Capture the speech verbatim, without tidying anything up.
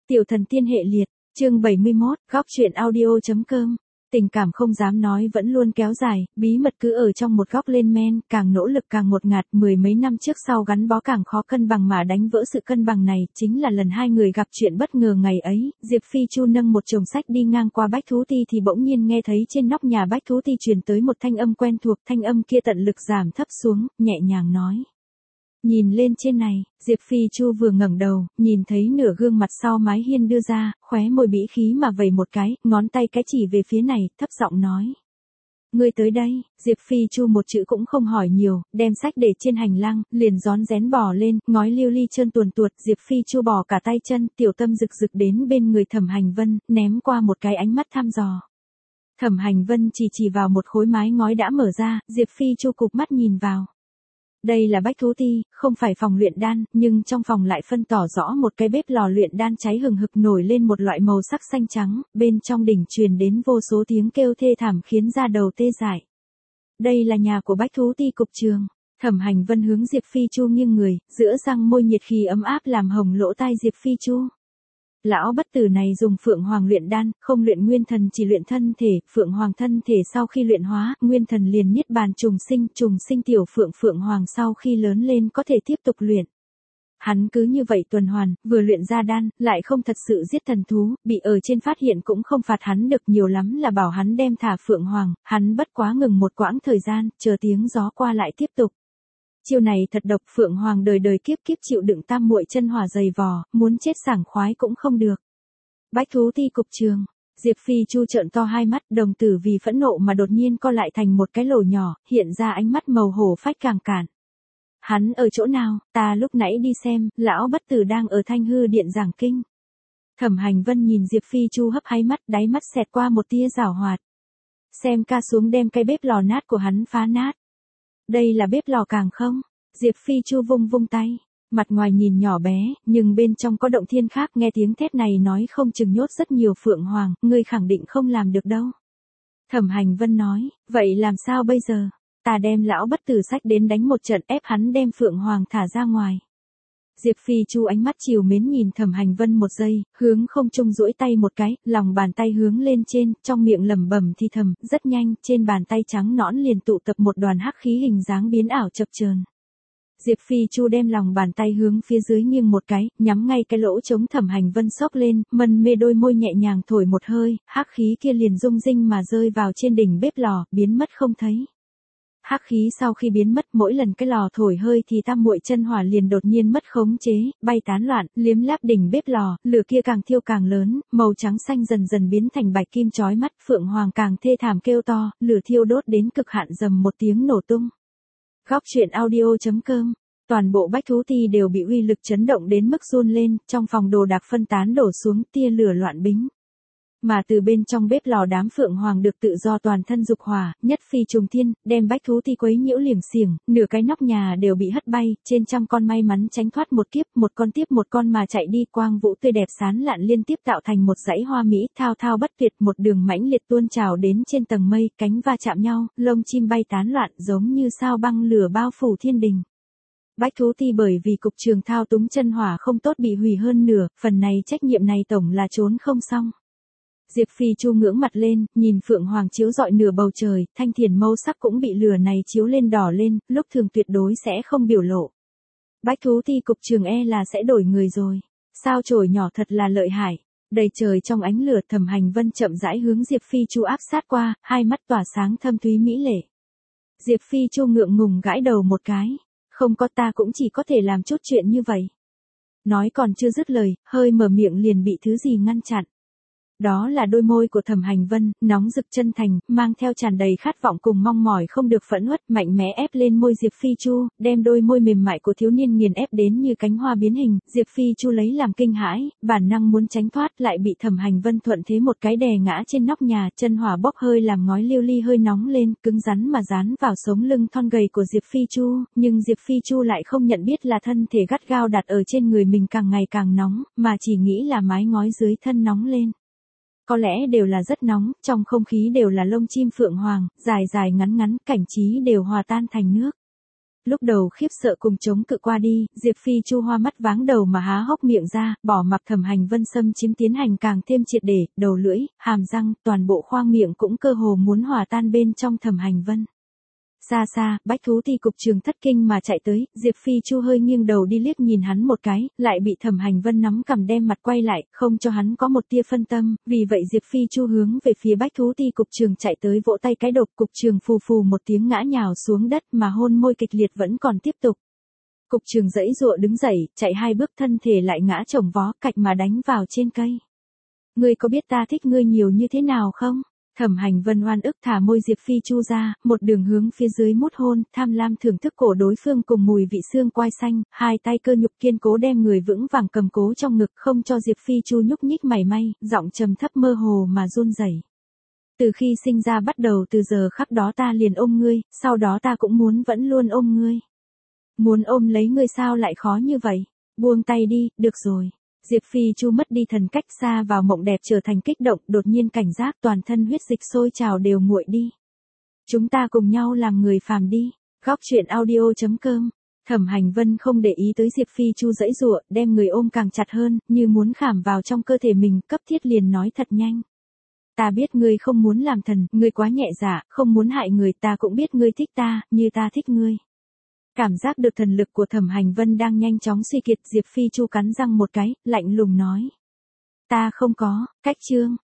Tiểu thần tiên hệ liệt, chương bảy mươi mốt, góc truyện audio.com. Tình cảm không dám nói vẫn luôn kéo dài, bí mật cứ ở trong một góc lên men, càng nỗ lực càng ngột ngạt, mười mấy năm trước sau gắn bó càng khó cân bằng mà đánh vỡ sự cân bằng này, chính là lần hai người gặp chuyện bất ngờ ngày ấy, Diệp Phi Chu nâng một chồng sách đi ngang qua Bách Thú Ti thì bỗng nhiên nghe thấy trên nóc nhà Bách Thú Ti truyền tới một thanh âm quen thuộc, thanh âm kia tận lực giảm thấp xuống, nhẹ nhàng nói. Nhìn lên trên này, Diệp Phi Chu vừa ngẩng đầu, nhìn thấy nửa gương mặt sau mái hiên đưa ra, khóe môi bĩ khí mà vẩy một cái, ngón tay cái chỉ về phía này, thấp giọng nói. Ngươi tới đây, Diệp Phi Chu một chữ cũng không hỏi nhiều, đem sách để trên hành lang, liền rón rén bò lên, ngói liêu ly trơn tuồn tuột, Diệp Phi Chu bò cả tay chân, tiểu tâm rực rực đến bên người Thẩm Hành Vân, ném qua một cái ánh mắt thăm dò. Thẩm Hành Vân chỉ chỉ vào một khối mái ngói đã mở ra, Diệp Phi Chu cụp mắt nhìn vào. Đây là Bách Thú Ti, không phải phòng luyện đan, nhưng trong phòng lại phân tỏ rõ một cái bếp lò luyện đan cháy hừng hực nổi lên một loại màu sắc xanh trắng, bên trong đỉnh truyền đến vô số tiếng kêu thê thảm khiến da đầu tê dại. Đây là nhà của Bách Thú Ti cục trường. Thẩm Hành Vân hướng Diệp Phi Chu nghiêng người, giữa răng môi nhiệt khí ấm áp làm hồng lỗ tai Diệp Phi Chu. Lão bất tử này dùng Phượng Hoàng luyện đan, không luyện nguyên thần chỉ luyện thân thể, Phượng Hoàng thân thể sau khi luyện hóa, nguyên thần liền niết bàn trùng sinh, trùng sinh tiểu Phượng Phượng Hoàng sau khi lớn lên có thể tiếp tục luyện. Hắn cứ như vậy tuần hoàn, vừa luyện ra đan, lại không thật sự giết thần thú, bị ở trên phát hiện cũng không phạt hắn được nhiều lắm là bảo hắn đem thả Phượng Hoàng, hắn bất quá ngừng một quãng thời gian, chờ tiếng gió qua lại tiếp tục. Chiêu này thật độc, Phượng Hoàng đời đời kiếp kiếp chịu đựng tam muội chân hỏa dày vò, muốn chết sảng khoái cũng không được. Bách Thú Ti cục trường, Diệp Phi Chu trợn to hai mắt, đồng tử vì phẫn nộ mà đột nhiên co lại thành một cái lỗ nhỏ, hiện ra ánh mắt màu hổ phách càng cản. Hắn ở chỗ nào, ta lúc nãy đi xem, lão bất tử đang ở Thanh Hư Điện giảng kinh. Thẩm Hành Vân nhìn Diệp Phi Chu hấp háy mắt, đáy mắt xẹt qua một tia giảo hoạt. Xem ca xuống đem cái bếp lò nát của hắn phá nát. Đây là bếp lò càng không? Diệp Phi Chu vung vung tay, mặt ngoài nhìn nhỏ bé, nhưng bên trong có động thiên khác, nghe tiếng thét này nói không chừng nhốt rất nhiều Phượng Hoàng, ngươi khẳng định không làm được đâu. Thẩm Hành Vân nói, vậy làm sao bây giờ? Ta đem lão bất tử sách đến đánh một trận ép hắn đem Phượng Hoàng thả ra ngoài. Diệp Phi Chu ánh mắt chiều mến nhìn Thẩm Hành Vân một giây, hướng không trung duỗi tay một cái, lòng bàn tay hướng lên trên, trong miệng lẩm bẩm thì thầm, rất nhanh, trên bàn tay trắng nõn liền tụ tập một đoàn hắc khí hình dáng biến ảo chập chờn. Diệp Phi Chu đem lòng bàn tay hướng phía dưới nghiêng một cái, nhắm ngay cái lỗ trống Thẩm Hành Vân xốc lên, mân mê đôi môi nhẹ nhàng thổi một hơi, hắc khí kia liền rung rinh mà rơi vào trên đỉnh bếp lò, biến mất không thấy. Hắc khí sau khi biến mất, mỗi lần cái lò thổi hơi thì tam muội chân hỏa liền đột nhiên mất khống chế, bay tán loạn, liếm láp đỉnh bếp lò, lửa kia càng thiêu càng lớn, màu trắng xanh dần dần biến thành bạch kim chói mắt, Phượng Hoàng càng thê thảm kêu to, lửa thiêu đốt đến cực hạn dầm một tiếng nổ tung. Góc truyện audio.com. Toàn bộ Bách Thú Ti đều bị uy lực chấn động đến mức run lên, trong phòng đồ đạc phân tán đổ xuống, tia lửa loạn bính. Mà từ bên trong bếp lò đám Phượng Hoàng được tự do toàn thân dục hỏa, nhất phi trùng thiên, đem Bách Thú Ti quấy nhiễu liềng xiềng, nửa cái nóc nhà đều bị hất bay, trên trăm con may mắn tránh thoát một kiếp, một con tiếp một con mà chạy đi, quang vũ tươi đẹp sán lạn liên tiếp tạo thành một dãy hoa mỹ, thao thao bất tuyệt, một đường mãnh liệt tuôn trào đến trên tầng mây, cánh va chạm nhau, lông chim bay tán loạn, giống như sao băng lửa bao phủ thiên đình. Bách Thú Ti bởi vì cục trường thao túng chân hỏa không tốt bị hủy hơn nửa, phần này trách nhiệm này tổng là trốn không xong. Diệp Phi Chu ngưỡng mặt lên, nhìn Phượng Hoàng chiếu rọi nửa bầu trời, thanh thiền mâu sắc cũng bị lửa này chiếu lên đỏ lên, lúc thường tuyệt đối sẽ không biểu lộ. Bách Thú Ti cục trường e là sẽ đổi người rồi. Sao chổi nhỏ thật là lợi hại. Đầy trời trong ánh lửa, Thẩm Hành Vân chậm rãi hướng Diệp Phi Chu áp sát qua, hai mắt tỏa sáng thâm thúy mỹ lệ. Diệp Phi Chu ngượng ngùng gãi đầu một cái. Không có, ta cũng chỉ có thể làm chút chuyện như vậy. Nói còn chưa dứt lời, hơi mở miệng liền bị thứ gì ngăn chặn. Đó là đôi môi của Thẩm Hành Vân, nóng rực chân thành, mang theo tràn đầy khát vọng cùng mong mỏi không được phẫn uất, mạnh mẽ ép lên môi Diệp Phi Chu, đem đôi môi mềm mại của thiếu niên nghiền ép đến như cánh hoa biến hình, Diệp Phi Chu lấy làm kinh hãi, bản năng muốn tránh thoát lại bị Thẩm Hành Vân thuận thế một cái đè ngã trên nóc nhà, chân hỏa bốc hơi làm ngói liêu ly hơi nóng lên, cứng rắn mà dán vào sống lưng thon gầy của Diệp Phi Chu, nhưng Diệp Phi Chu lại không nhận biết là thân thể gắt gao đặt ở trên người mình càng ngày càng nóng, mà chỉ nghĩ là mái ngói dưới thân nóng lên. Có lẽ đều là rất nóng, trong không khí đều là lông chim Phượng Hoàng, dài dài ngắn ngắn, cảnh trí đều hòa tan thành nước. Lúc đầu khiếp sợ cùng chống cự qua đi, Diệp Phi Chu hoa mắt váng đầu mà há hốc miệng ra, bỏ mặc Thẩm Hành Vân xâm chiếm tiến hành càng thêm triệt để, đầu lưỡi, hàm răng, toàn bộ khoang miệng cũng cơ hồ muốn hòa tan bên trong Thẩm Hành Vân. Xa xa, bách thú ti cục trường thất kinh mà chạy tới, Diệp Phi Chu hơi nghiêng đầu đi liếc nhìn hắn một cái, lại bị Thẩm Hành Vân nắm cằm đem mặt quay lại, không cho hắn có một tia phân tâm, vì vậy Diệp Phi Chu hướng về phía bách thú ti cục trường chạy tới vỗ tay cái độc, cục trường phù phù một tiếng ngã nhào xuống đất mà hôn môi kịch liệt vẫn còn tiếp tục. Cục trường giãy giụa đứng dậy, chạy hai bước thân thể lại ngã chồng vó, cạch mà đánh vào trên cây. Ngươi có biết ta thích ngươi nhiều như thế nào không? Thẩm Hành Vân oan ức thả môi Diệp Phi Chu ra, một đường hướng phía dưới mút hôn, tham lam thưởng thức cổ đối phương cùng mùi vị xương quai xanh, hai tay cơ nhục kiên cố đem người vững vàng cầm cố trong ngực không cho Diệp Phi Chu nhúc nhích mảy may, giọng trầm thấp mơ hồ mà run rẩy. Từ khi sinh ra bắt đầu từ giờ khắc đó ta liền ôm ngươi, sau đó ta cũng muốn vẫn luôn ôm ngươi. Muốn ôm lấy ngươi sao lại khó như vậy? Buông tay đi, được rồi. Diệp Phi Chu mất đi thần cách xa vào mộng đẹp trở thành kích động, đột nhiên cảnh giác toàn thân huyết dịch sôi trào đều nguội đi. Chúng ta cùng nhau làm người phàm đi. Góc truyện audio chấm com. Thẩm Hành Vân không để ý tới Diệp Phi Chu giãy giụa, đem người ôm càng chặt hơn, như muốn khảm vào trong cơ thể mình, cấp thiết liền nói thật nhanh. Ta biết ngươi không muốn làm thần, ngươi quá nhẹ dạ, không muốn hại người, ta cũng biết ngươi thích ta, như ta thích ngươi. Cảm giác được thần lực của Thẩm Hành Vân đang nhanh chóng suy kiệt, Diệp Phi Chu cắn răng một cái, lạnh lùng nói. Ta không có, cách chương.